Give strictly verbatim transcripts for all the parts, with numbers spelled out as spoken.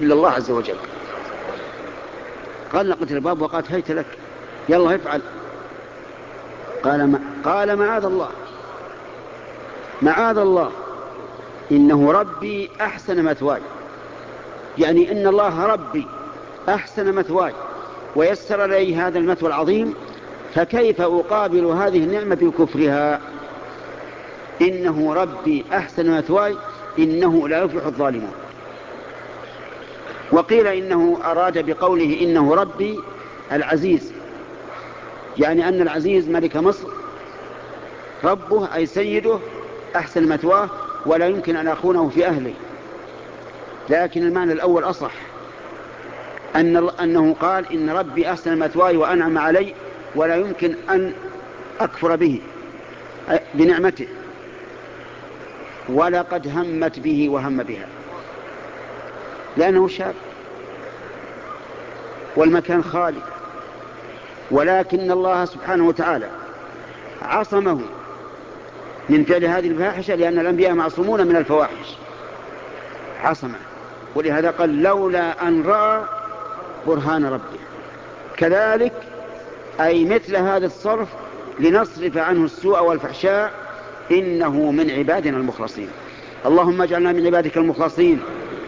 إلا الله عز وجل. قال لقد الباب وقالت هيت لك، يلا افعل. قال ما قال معاذ الله معاذ الله إنه ربي أحسن مثواي، يعني إن الله ربي أحسن مثواي ويسر لي هذا المثوى العظيم، فكيف أقابل هذه النعمة بكفرها؟ إنه ربي أحسن مثواي إنه لا يفلح الظالمون. وقيل إنه أراد بقوله إنه ربي العزيز، يعني أن العزيز ملك مصر ربه أي سيده أحسن مثواه ولا يمكن أن أخونه في أهله. لكن المعنى الأول أصح، أن أنه قال إن ربي أحسن مثواي وأنعم علي ولا يمكن أن أكفر به بنعمته، ولقد همت به وهم بها لأنه شاب والمكان خالي، ولكن الله سبحانه وتعالى عصمه من فعل هذه الفاحشة، لأن الأنبياء معصومون من الفواحش عصمه، ولهذا قال لولا أن رأى برهان ربه. كذلك أي مثل هذا الصرف لنصرف عنه السوء والفحشاء إنه من عبادنا المخلصين. اللهم اجعلنا من عبادك المخلصين،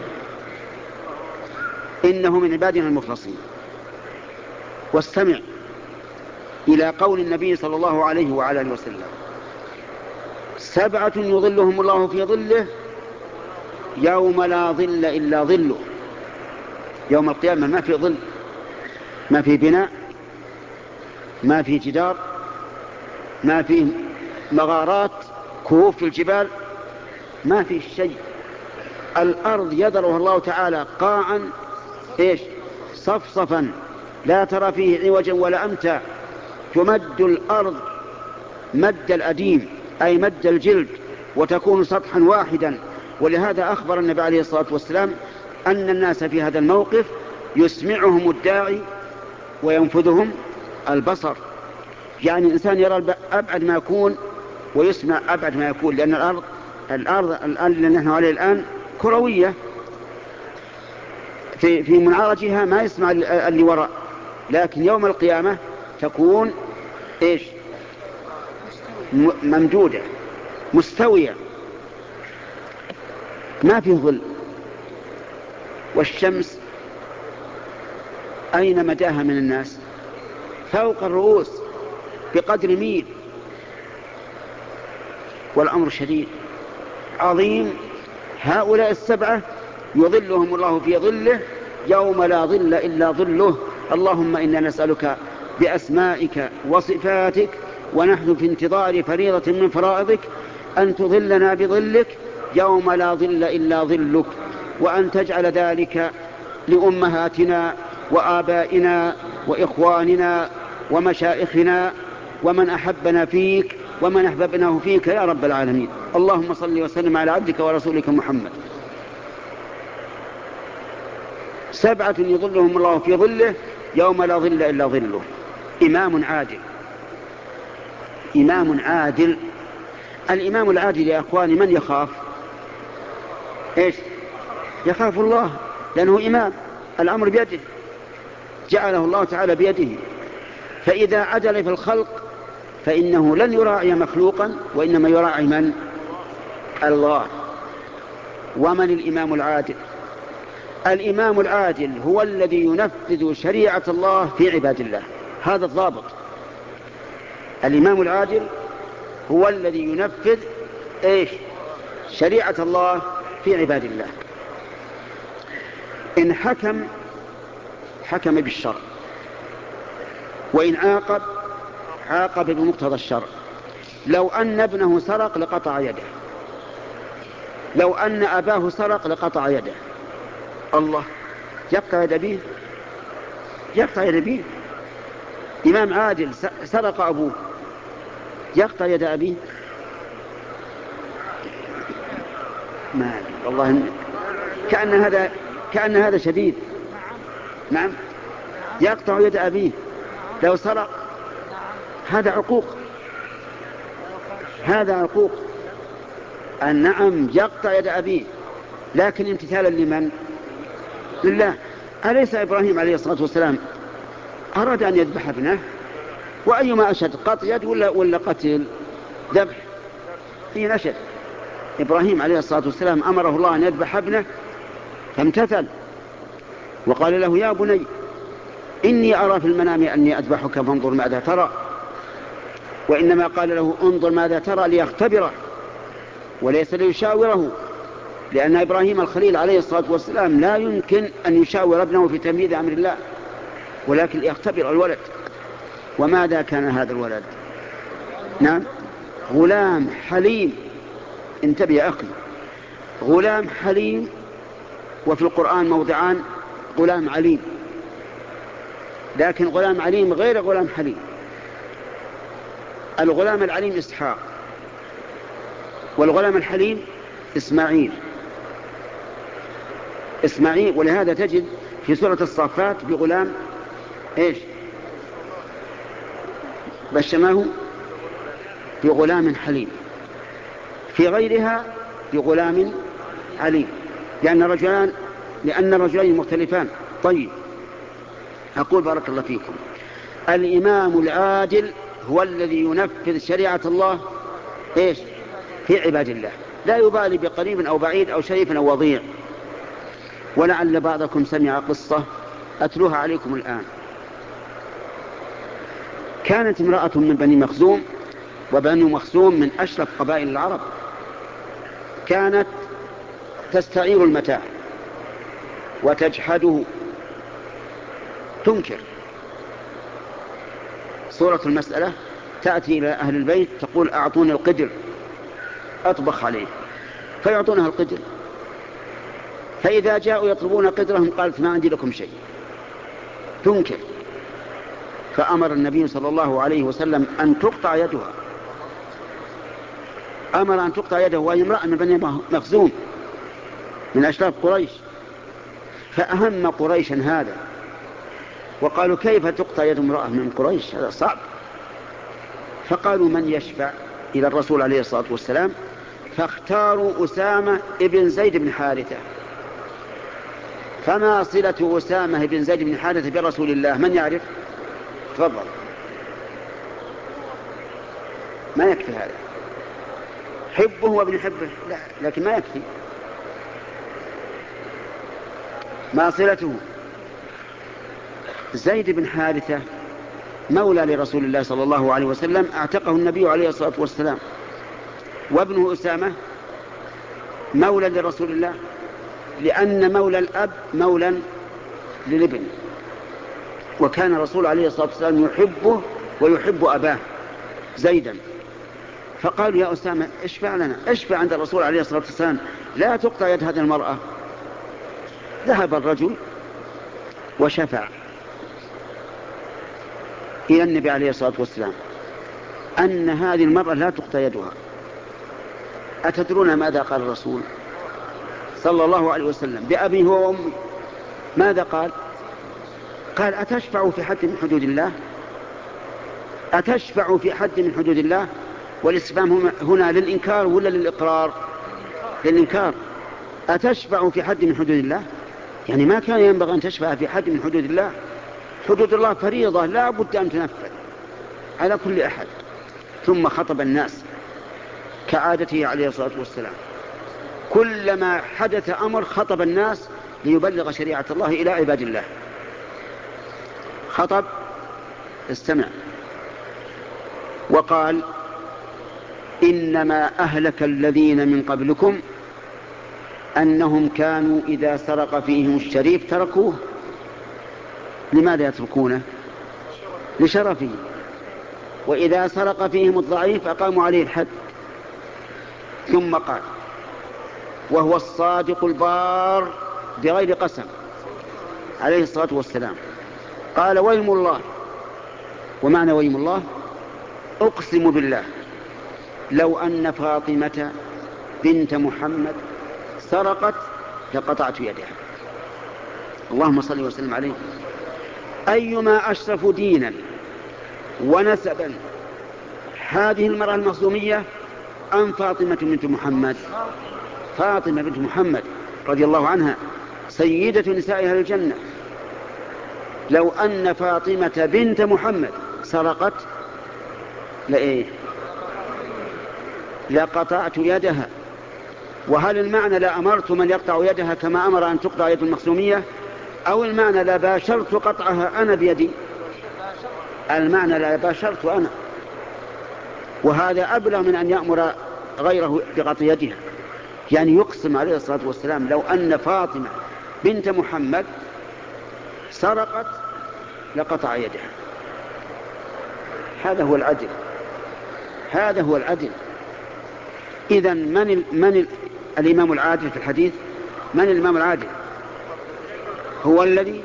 إنه من عبادنا المخلصين. واستمع إلى قول النبي صلى الله عليه وعلى آله وسلم سبعة يظلهم الله في ظله يوم لا ظل إلا ظله. يوم القيامة ما في ظل، ما في بناء، ما في جدار، ما في مغارات كهوف في الجبال، ما في شيء. الأرض يذرها الله تعالى قاعا إيش صفصفا لا ترى فيه عوجا ولا أمتا، تمد الأرض مد الأديم أي مد الجلد وتكون سطحا واحدا. ولهذا أخبر النبي عليه الصلاة والسلام أن الناس في هذا الموقف يسمعهم الداعي وينفذهم البصر، يعني الإنسان يرى أبعد ما يكون ويسمع أبعد ما يكون، لأن الأرض الأرض الآن اللي نحن عليه الآن كروية، في في منعرجها ما يسمع اللي وراء، لكن يوم القيامة تكون إيش ممدودة مستوية ما فيه ظل. والشمس أين مداها من الناس؟ فوق الرؤوس بقدر ميل، والأمر شديد عظيم. هؤلاء السبعة يظلهم الله في ظله يوم لا ظل إلا ظله. اللهم إنا نسألك بأسمائك وصفاتك ونحن في انتظار فريضة من فرائضك أن تظلنا بظلك يوم لا ظل إلا ظلك، وأن تجعل ذلك لأمهاتنا وآبائنا وإخواننا ومشائخنا ومن أحبنا فيك ومن أحببناه فيك يا رب العالمين. اللهم صل وسلم على عبدك ورسولك محمد. سبعة يظلهم الله في ظله يوم لا ظل إلا ظله. إمام عادل، إمام عادل. الإمام العادل يا أخواني من يخاف؟ إيش؟ يخاف الله، لأنه إمام الأمر بيده، جعله الله تعالى بيده. فإذا عدل في الخلق فإنه لن يراعي مخلوقا وإنما يراعي من؟ الله. ومن الإمام العادل؟ الإمام العادل هو الذي ينفذ شريعة الله في عباد الله، هذا الضابط. الإمام العادل هو الذي ينفذ إيش؟ شريعة الله في عباد الله. إن حكم حكم بالشرع، وإن عاقب عاقب بمقتضى الشرع. لو أن ابنه سرق لقطع يده، لو أن أباه سرق لقطع يده. الله يقطع يد أبيه؟ يقطع يد أبيه. إمام عادل سرق أبوه يقطع يد أبيه؟ ما والله كأن هذا كأن هذا شديد. نعم يقطع يد أبيه لو سرق، هذا عقوق، هذا عقوق. النعم يقطع يد أبيه، لكن امتثالا لمن؟ لله. أليس إبراهيم عليه الصلاة والسلام أراد أن يذبح ابنه؟ وأيما أشد، قطع يد ولا, ولا قتل ذبح؟ هي نشد. إبراهيم عليه الصلاة والسلام أمره الله أن يذبح ابنه فامتثل وقال له يا بني إني أرى في المنام أني أذبحك فانظر ماذا ترى. وإنما قال له انظر ماذا ترى ليختبره وليس ليشاوره، لأن إبراهيم الخليل عليه الصلاة والسلام لا يمكن أن يشاور ابنه في تنفيذ أمر الله، ولكن ليختبر الولد. وماذا كان هذا الولد؟ نعم، غلام حليم. انتبه يا أخي، غلام حليم. وفي القرآن موضعان غلام عليم، لكن غلام عليم غير غلام حليم. الغلام العليم إسحاق، والغلام الحليم إسماعيل. إسماعيل، ولهذا تجد في سورة الصافات بغلام إيش؟ بشرناه بغلام حليم، في غيرها بغلام عليم، لأن رجلان لأن الرجلين مختلفان. طيب، أقول بارك الله فيكم، الإمام العادل هو الذي ينفذ شريعة الله إيش؟ في عباد الله، لا يبالي بقريب أو بعيد أو شريف أو وضيع. ولعل بعضكم سمع قصة أتلوها عليكم الآن. كانت امرأة من بني مخزوم، وبني مخزوم من أشرف قبائل العرب، كانت تستعير المتاع وتجحده، تنكر. صورة المسألة تأتي إلى أهل البيت تقول أعطوني القدر أطبخ عليه، فيعطونها القدر. فإذا جاءوا يطلبون قدرهم قالت ما عندي لكم شيء، تنكر. فأمر النبي صلى الله عليه وسلم أن تقطع يدها، أمر أن تقطع يده، وهي امرأة من بني مخزوم من أشراف قريش. فأهم قريشا هذا، وقالوا كيف تقطع يد امرأة من قريش؟ هذا صعب. فقالوا من يشفع إلى الرسول عليه الصلاة والسلام، فاختاروا أسامة ابن زيد بن حارثة. فما صلة أسامة ابن زيد بن حارثة برسول الله؟ من يعرف؟ تفضل. ما يكفي هذا، حبه وابن حبه، لا، لكن ما يكفي. ما صلته؟ زيد بن حارثة مولى لرسول الله صلى الله عليه وسلم، اعتقه النبي عليه الصلاة والسلام، وابنه أسامة مولى لرسول الله، لأن مولى الأب مولى للابن، وكان الرسول عليه الصلاة والسلام يحبه ويحب أباه زيدا. فقالوا يا أسامة اشفع لنا، اشفع عند الرسول عليه الصلاة والسلام، لا تقطع يد هذه المرأة. ذهب الرجل وشفع إلى النبي عليه الصلاة والسلام أن هذه المرأة لا تقطع يدها. أتدرون ماذا قال الرسول صلى الله عليه وسلم بأبيه وأمه؟ ماذا قال؟ قال أتشفع في حد من حدود الله؟ أتشفع في حد من حدود الله؟ والاستفهام هنا للإنكار ولا للإقرار؟ للإنكار. أتشفع في حد من حدود الله؟ يعني ما كان ينبغي أن تشفع في حد من حدود الله. حدود الله فريضة لا بد أن تنفذ على كل أحد. ثم خطب الناس كعادته عليه الصلاة والسلام، كلما حدث أمر خطب الناس ليبلغ شريعة الله إلى عباد الله. خطب، استمع، وقال إنما أهلك الذين من قبلكم أنهم كانوا إذا سرق فيهم الشريف تركوه. لماذا يتركونه؟ لشرفه. وإذا سرق فيهم الضعيف أقاموا عليه الحد. ثم قال وهو الصادق البار بغير قسم عليه الصلاة والسلام، قال ويم الله. ومعنى ويم الله؟ أقسم بالله لو أن فاطمة بنت محمد سرقت لقطعت يدها. اللهم صل وسلم عليه. أيما أشرف دينا ونسبا هذه المرأة المخزومية أم فاطمة بنت محمد؟ فاطمة بنت محمد رضي الله عنها سيدة نساء أهل الجنة. لو أن فاطمة بنت محمد سرقت لإيه؟ لقطعت يدها. وهل المعنى لا أمرت من يقطع يدها كما أمر أن تقطع يد المخزومية، أو المعنى لا باشرت قطعها أنا بيدي؟ المعنى لا باشرت أنا، وهذا أبلغ من أن يأمر غيره بقطع يدها. يعني يقسم عليه الصلاة والسلام لو أن فاطمة بنت محمد سرقت لقطع يدها. هذا هو العدل، هذا هو العدل. إذن من, ال... من ال... الإمام العادل في الحديث؟ من الإمام العادل؟ هو الذي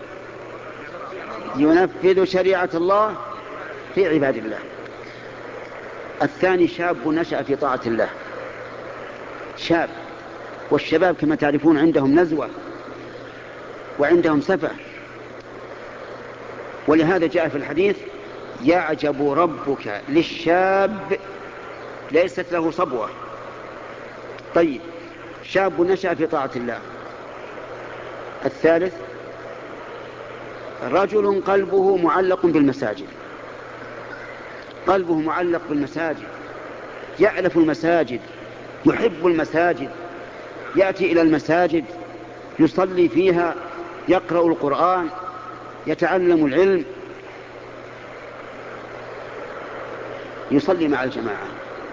ينفذ شريعة الله في عباد الله. الثاني شاب نشأ في طاعة الله، شاب، والشباب كما تعرفون عندهم نزوة وعندهم سفة، ولهذا جاء في الحديث يعجب ربك للشاب ليست له صبوة. طيب، شاب نشأ في طاعة الله. الثالث رجل قلبه معلق بالمساجد، قلبه معلق بالمساجد، يألف المساجد، يحب المساجد، يأتي إلى المساجد، يصلي فيها، يقرأ القرآن، يتعلم العلم، يصلي مع الجماعة،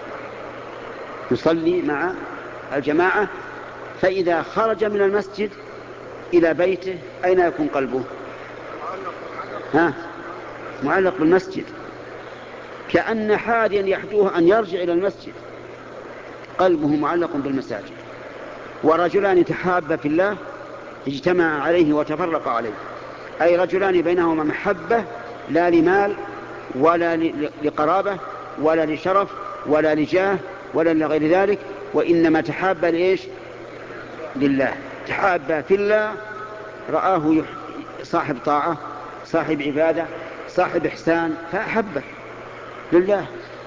يصلي مع الجماعة. فإذا خرج من المسجد إلى بيته أين يكون قلبه؟ ها؟ معلق بالمسجد، كأن حاديا يحدوه أن يرجع إلى المسجد، قلبه معلق بالمساجد. ورجلان تحابا في الله اجتمع عليه وتفرق عليه، أي رجلان بينهما محبة لا لمال ولا لقرابة ولا لشرف ولا لجاه ولا لغير ذلك، وإنما تحابا لإيش؟ لله. تحابا في الله، رآه صاحب طاعة، صاحب عبادة، صاحب إحسان، فأحبه لله.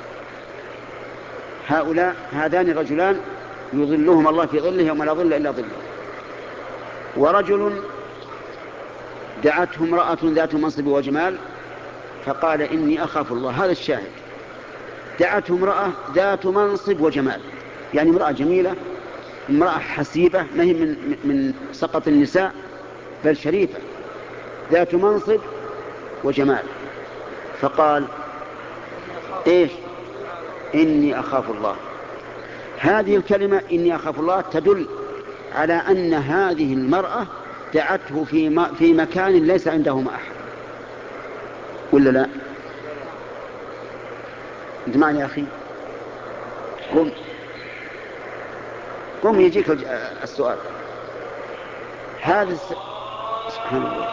هؤلاء هذان الرجلان يظلهم الله في ظله يوم لا ظل إلا ظله. ورجل دعته امرأة ذات منصب وجمال فقال إني أخاف الله. هذا الشاهد، دعته امرأة ذات منصب وجمال، يعني امرأة جميلة، امرأة حسيبة، ما هي من, من سقط النساء بل شريفة، ذات منصب وجمال. فقال إيش؟ إني أخاف الله. هذه الكلمة إني أخاف الله تدل على أن هذه المرأة دعته في, في مكان ليس عندهم أحد، ولا لا؟ أنت معني يا أخي؟ قم قم يجيك السؤال. هذا الس... سبحان الله.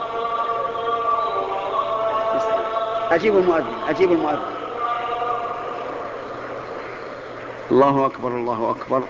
أجيب المؤذن، أجيب المؤذن. الله أكبر، الله أكبر.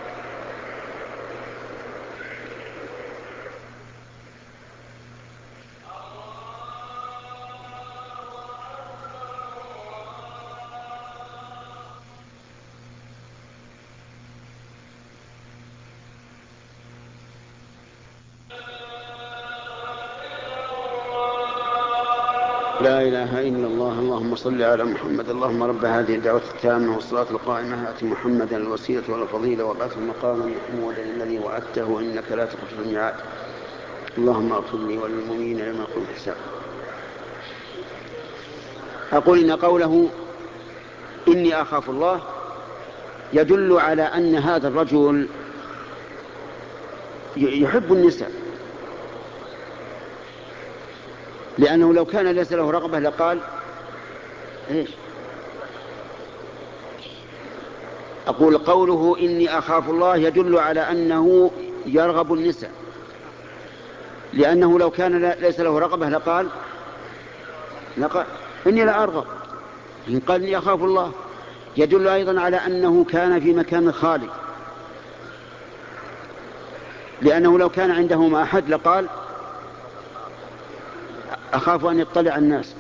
لا إله إلا الله. اللهم صل على محمد. اللهم رب هذه الدعوة التامة والصلاة القائمة آت محمدا الوسيلة والفضيلة وابعثه مقاما محمودا الذي وعدته إنك لا تخلف الميعاد. اللهم اغفر لي وللمؤمنين يوم يقوم الحساب. أقول إن قوله إني أخاف الله يدل على أن هذا الرجل يحب النساء، لأنه لو كان ليس له رغبة لقال إيش؟ أقول قوله إني أخاف الله يدل على أنه يرغب النساء، لأنه لو كان ليس له رغبة لقال لقال إني لا أرغب. إن قال إني أخاف الله يدل أيضا على أنه كان في مكان خالي، لأنه لو كان عنده ما أحد لقال أخاف أن يطلع الناس.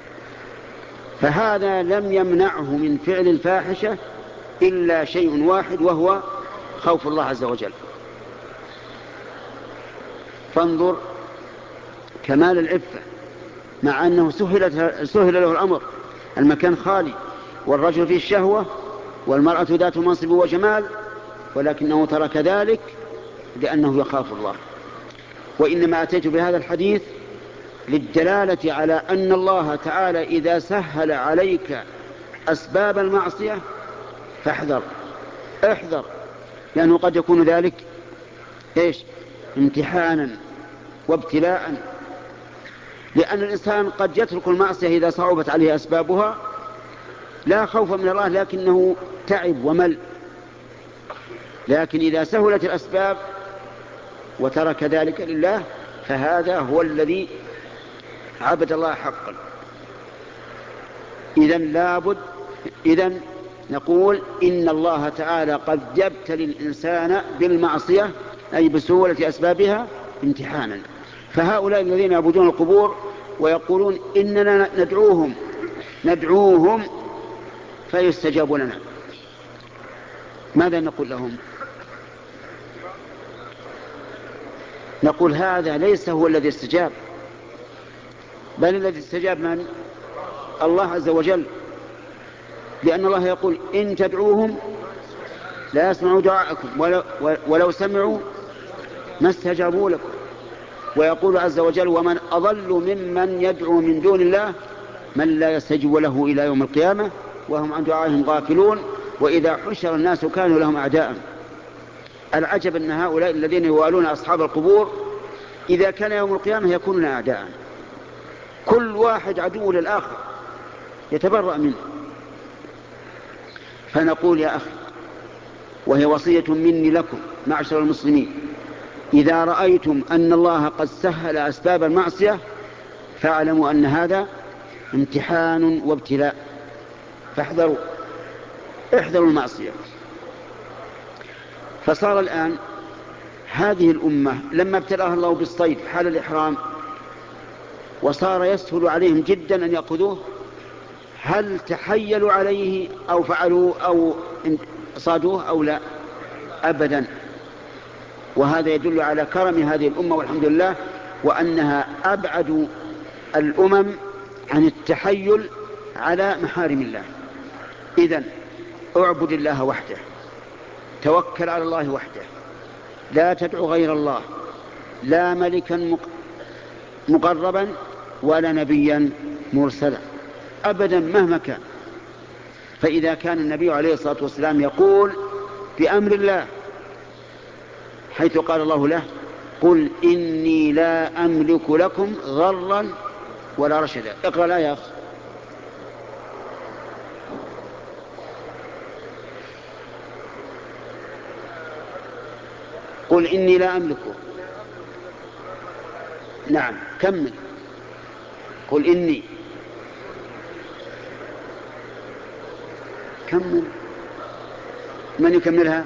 فهذا لم يمنعه من فعل الفاحشة إلا شيء واحد، وهو خوف الله عز وجل. فانظر كمال العفة، مع أنه سهل, سهل له الأمر، المكان خالي والرجل فيه الشهوة والمرأة ذات منصب وجمال، ولكنه ترك ذلك لأنه يخاف الله. وإنما أتيت بهذا الحديث للدلالة على أن الله تعالى إذا سهل عليك أسباب المعصية فاحذر، احذر، لأنه قد يكون ذلك إيش؟ امتحانا وابتلاء، لأن الإنسان قد يترك المعصية إذا صعبت عليه أسبابها لا خوف من الله، لكنه تعب ومل. لكن إذا سهلت الأسباب وترك ذلك لله فهذا هو الذي عبد الله حقا. إذن لابد إذن نقول إن الله تعالى قد يبتلي الإنسان بالمعصية أي بسهولة أسبابها امتحانا. فهؤلاء الذين يعبدون القبور ويقولون إننا ندعوهم ندعوهم فيستجاب لنا، ماذا نقول لهم؟ نقول هذا ليس هو الذي استجاب، بل الذي استجاب من؟ الله عز وجل، لأن الله يقول إن تدعوهم لا يسمعوا دعاءكم ولو, ولو سمعوا ما استجابوا لكم. ويقول عز وجل ومن أضل ممن يدعو من دون الله من لا يستجيب له إلى يوم القيامة وهم عن دعائهم غافلون وإذا حشر الناس كانوا لهم أعداء. العجب أن هؤلاء الذين يوالون أصحاب القبور إذا كان يوم القيامة يكونون أعداء، كل واحد عدو للآخر يتبرأ منه. فنقول يا أخي، وهي وصية مني لكم معشر المسلمين، إذا رأيتم أن الله قد سهل أسباب المعصية فاعلموا أن هذا امتحان وابتلاء، فاحذروا، احذروا المعصية. فصار الآن هذه الأمة لما ابتلاها الله بالصيد حال الإحرام وصار يسهل عليهم جدا أن يأخذوه، هل تحيلوا عليه أو فعلوا أو صادوه أو لا؟ أبدا. وهذا يدل على كرم هذه الأمة والحمد لله، وأنها أبعد الأمم عن التحيل على محارم الله. إذن اعبد الله وحده، توكل على الله وحده، لا تدعو غير الله، لا ملكا مقربا ولا نبيا مرسلا أبدا مهما كان. فإذا كان النبي عليه الصلاة والسلام يقول بأمر الله حيث قال الله له قل إني لا أملك لكم ضرا ولا رشدا. اقرأ لا يا أخي. قل إني لا أملك. نعم كمل. قل إني كمل. من يكملها؟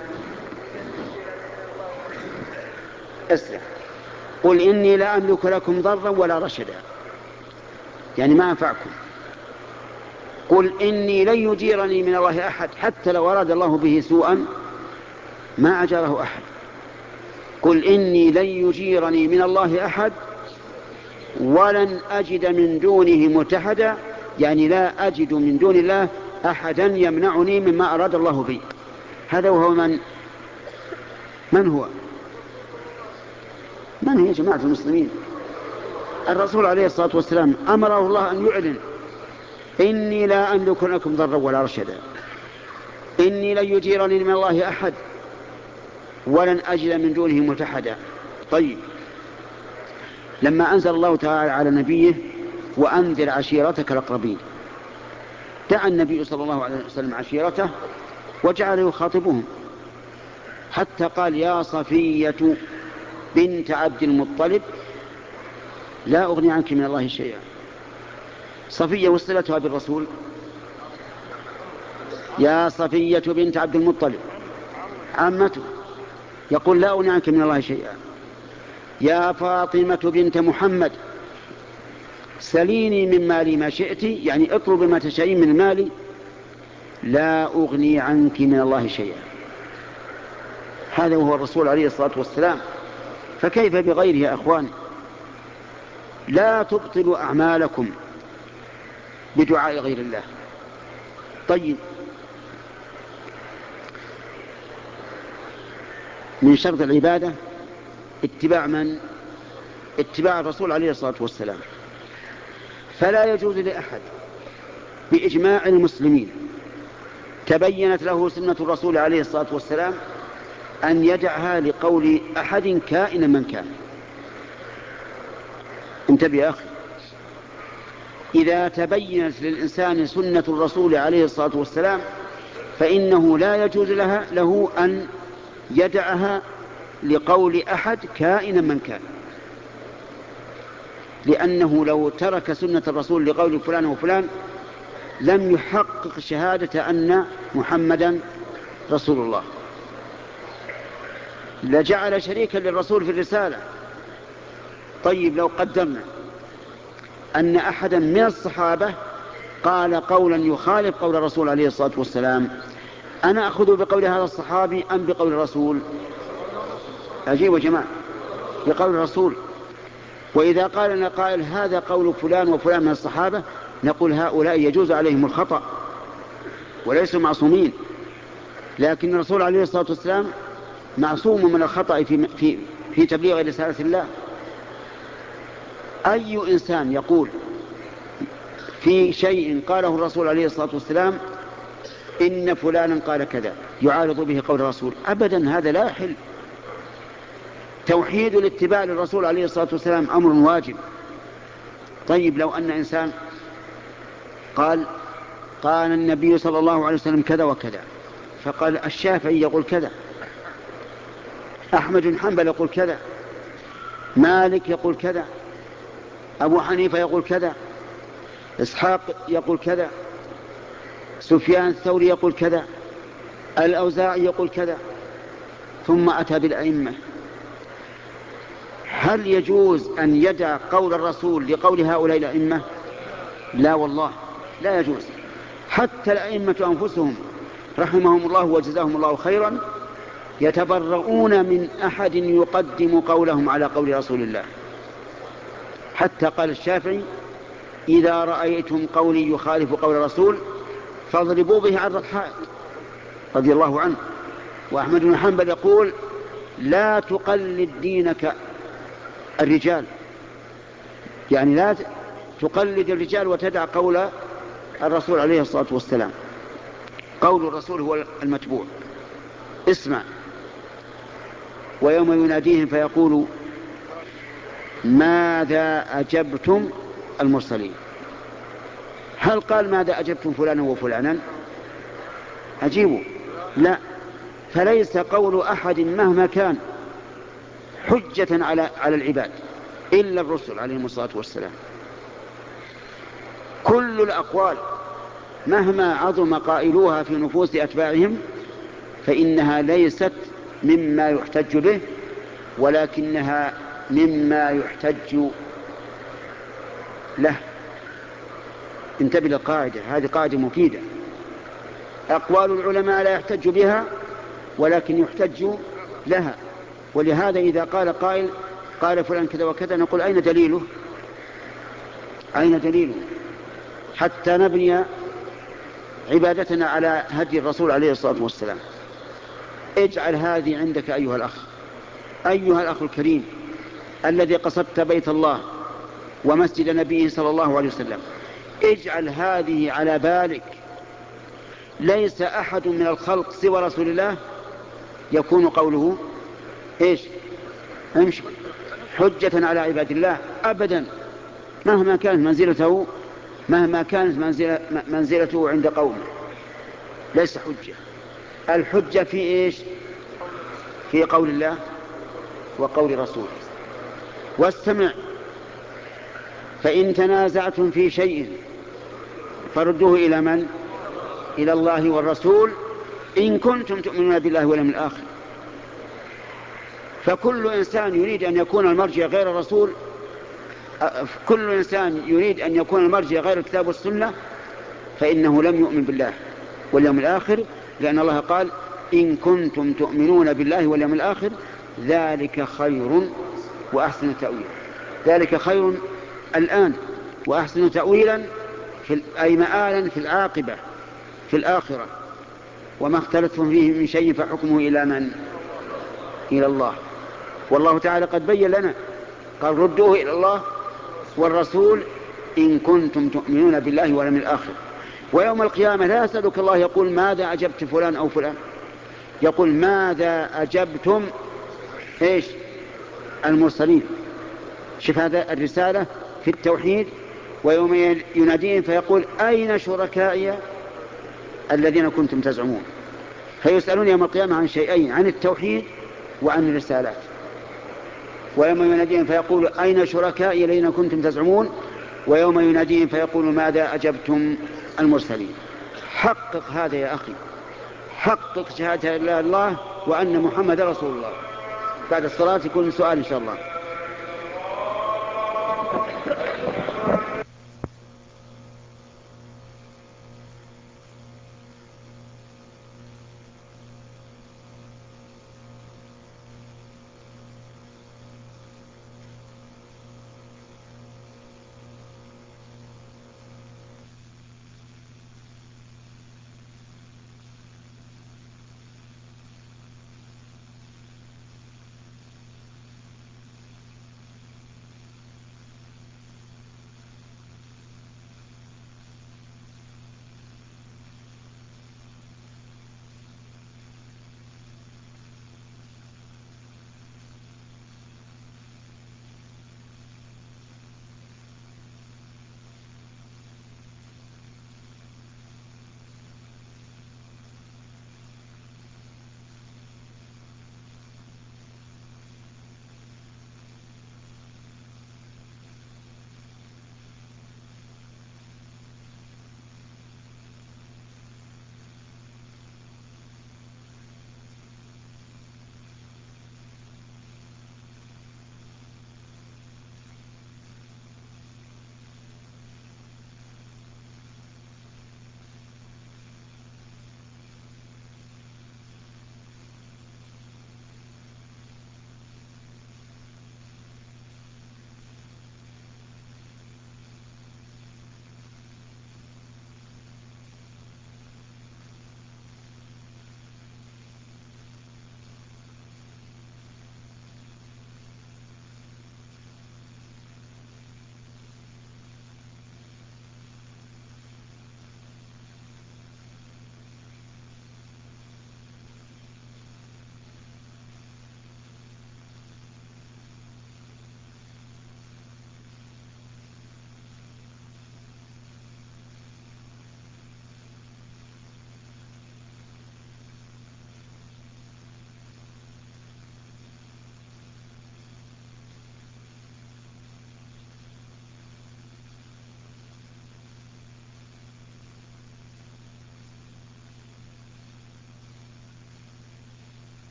اسرع. قل إني لا أملك لكم ضرا ولا رشدا، يعني ما أنفعكم. قل إني لن يجيرني من الله أحد، حتى لو أراد الله به سوءا ما أجاره أحد. قل إني لن يجيرني من الله أحد ولن أجد من دونه ملتحدا، يعني لا أجد من دون الله أحدا يمنعني مما أراد الله بي. هذا وهو من من هو من هي جماعة المسلمين؟ الرسول عليه الصلاة والسلام أمره الله أن يعلن إني لا أملك لكم ضرا ولا رشدا، إني لن يجيرني من الله أحد ولن أجد من دونه ملتحدا. طيب، لما أنزل الله تعالى على نبيه وأنذر عشيرتك الأقربين، دعا النبي صلى الله عليه وسلم عشيرته وجعل يخاطبهم، حتى قال يا صفية بنت عبد المطلب لا أغني عنك من الله شيئا. صفية وصلتها بالرسول، يا صفية بنت عبد المطلب عمته، يقول لا أغني عنك من الله شيئا. يا فاطمة بنت محمد سليني من مالي ما شئت، يعني اطلب ما تشائين من مالي، لا أغني عنك من الله شيئا. هذا هو الرسول عليه الصلاة والسلام. فكيف بغيره يا أخوان؟ لا تبطلوا أعمالكم بدعاء غير الله. طيب، من شرط العبادة اتباع من؟ اتباع الرسول عليه الصلاة والسلام. فلا يجوز لأحد بإجماع المسلمين تبينت له سنة الرسول عليه الصلاة والسلام أن يدعها لقول أحد كائنا من كان. انتبه يا أخي، إذا تبينت للإنسان سنة الرسول عليه الصلاة والسلام فإنه لا يجوز لها له أن يدعها لقول أحد كائنا من كان، لأنه لو ترك سنة الرسول لقول فلان وفلان لم يحقق شهادة أن محمدا رسول الله، لجعل شريكا للرسول في الرسالة. طيب، لو قدرنا أن أحدا من الصحابة قال قولا يخالف قول الرسول عليه الصلاة والسلام، أنا أخذ بقول هذا الصحابي أم بقول الرسول؟ أجيب يا جماعة، بقول الرسول. وإذا قال لنا قائل هذا قول فلان وفلان من الصحابة، نقول هؤلاء يجوز عليهم الخطأ وليسوا معصومين، لكن الرسول عليه الصلاة والسلام معصوم من الخطأ في, في, في تبليغ رسالة الله. أي إنسان يقول في شيء قاله الرسول عليه الصلاة والسلام إن فلانا قال كذا يعارض به قول الرسول؟ أبدا، هذا لا يحل. توحيد الاتباع للرسول عليه الصلاة والسلام أمر واجب. طيب، لو أن إنسان قال قال النبي صلى الله عليه وسلم كذا وكذا، فقال الشافعي يقول كذا، أحمد بن حنبل يقول كذا، مالك يقول كذا، أبو حنيفة يقول كذا، إسحاق يقول كذا، سفيان الثوري يقول كذا، الأوزاعي يقول كذا، ثم أتى بالأئمة. هل يجوز أن يدع قول الرسول لقول هؤلاء الأئمة؟ لا والله، لا يجوز. حتى الأئمة أنفسهم رحمهم الله وجزاهم الله خيرا يتبرؤون من أحد يقدم قولهم على قول رسول الله. حتى قال الشافعي إذا رأيتم قولي يخالف قول الرسول فاضربوا به عرض الحائط رضي الله عنه. وأحمد بن حنبل يقول لا تقلد دينك الرجال، يعني لا تقلد الرجال وتدع قول الرسول عليه الصلاة والسلام. قول الرسول هو المتبوع. اسمع، ويوم يناديهم فيقول ماذا أجبتم المرسلين؟ هل قال ماذا أجبتم فلانا وفلانا؟ أجيبوا؟ لا. فليس قول أحد مهما كان حجة على على العباد إلا الرسل عليهم الصلاة والسلام. كل الأقوال مهما عظم قائلوها في نفوس أتباعهم فإنها ليست مما يحتج به، ولكنها مما يحتج له. انتبه للقاعدة، هذه قاعدة مفيدة. أقوال العلماء لا يحتج بها ولكن يحتج لها. ولهذا إذا قال قائل قال فلان كذا وكذا نقول أين دليله؟ أين دليله؟ حتى نبني عبادتنا على هدي الرسول عليه الصلاة والسلام. اجعل هذه عندك أيها الأخ، أيها الأخ الكريم الذي قصدت بيت الله ومسجد نبيه صلى الله عليه وسلم، اجعل هذه على بالك. ليس أحد من الخلق سوى رسول الله يكون قوله إيش؟ امشي حجة على عباد الله أبدا، مهما كانت منزلته مهما كانت منزلة منزلته عند قومه ليس حجة. الحجة في إيش؟ في قول الله وقول رسوله. واستمع، فإن تنازعتم في شيء فردوه إلى من؟ إلى الله والرسول إن كنتم تؤمنون بالله واليوم الآخر. فكل إنسان يريد أن يكون المرجع غير الرسول، كل إنسان يريد أن يكون المرجع غير الكتاب والسنة فإنه لم يؤمن بالله واليوم الآخر، لأن الله قال إن كنتم تؤمنون بالله واليوم الآخر ذلك خير وأحسن تأويلا. ذلك خير الآن وأحسن تأويلا في أي مآلا في العاقبة في الآخرة. وما اختلفتم فيه من شيء فحكمه إلى من؟ إلى الله. والله تعالى قد بين لنا قال ردوه إلى الله والرسول إن كنتم تؤمنون بالله واليوم الآخر. ويوم القيامة لا يسألك الله يقول ماذا أجبت فلان أو فلان، يقول ماذا أجبتم إيش المرسلين. شوف هذا الرسالة في التوحيد. ويوم يناديهم فيقول أين شركائي الذين كنتم تزعمون. فيسألون يوم القيامة عن شيئين، عن التوحيد وعن الرسالات. ويوم يناديهم فيقول أين شركائي الذين كنتم تزعمون، ويوم يناديهم فيقول ماذا أجبتم المرسلين. حقق هذا يا أخي، حقق شهادة لا إله إلا الله وأن محمد رسول الله. بعد الصلاة يكون سؤال إن شاء الله.